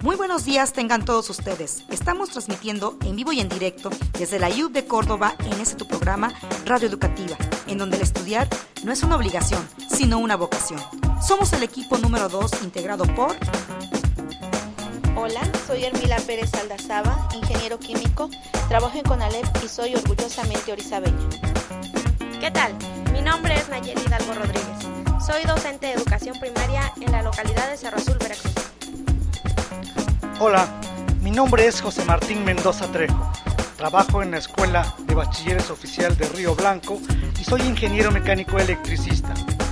Muy buenos días tengan todos ustedes. Estamos transmitiendo en vivo y en directo desde la IUB de Córdoba en este tu programa Radio Educativa, en donde el estudiar no es una obligación, sino una vocación. Somos el equipo número 2 integrado por... Hola, soy Hermila Pérez Aldazaba, ingeniero químico, trabajo en CONALEP y soy orgullosamente orizabeña. ¿Qué tal? Mi nombre es Nayeli Hidalgo Rodríguez. Soy docente de educación primaria en la localidad de Cerro Azul, Veracruz. Hola, mi nombre es José Martín Mendoza Trejo. Trabajo en la Escuela de Bachilleres Oficial de Río Blanco y soy ingeniero mecánico electricista.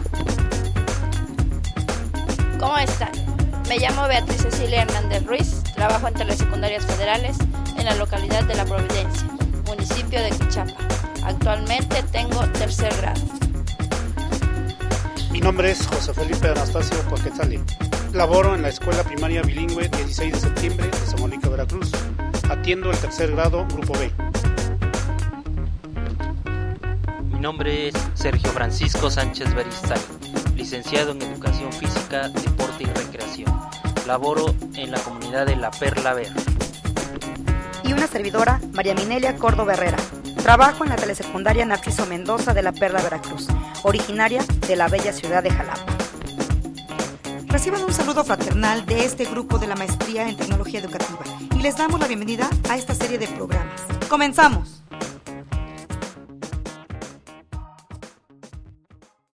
¿Cómo están? Me llamo Beatriz Cecilia Hernández Ruiz, trabajo en Telesecundarias Federales en la localidad de La Providencia, municipio de Quichapa. Actualmente tengo tercer grado. Mi nombre es José Felipe Anastasio Coquetzali. Laboro en la Escuela Primaria Bilingüe 16 de septiembre de Zamolica, Veracruz. Atiendo el tercer grado, Grupo B. Mi nombre es Sergio Francisco Sánchez Beristain, licenciado en Educación Física, Deporte y Recreación. Laboro en la comunidad de La Perla Verde. Y una servidora, María Minelia Córdoba Herrera. Trabajo en la telesecundaria Narciso Mendoza de La Perla, Veracruz, originaria de la bella ciudad de Jalapa. Reciban un saludo fraternal de este grupo de la Maestría en Tecnología Educativa y les damos la bienvenida a esta serie de programas. ¡Comenzamos!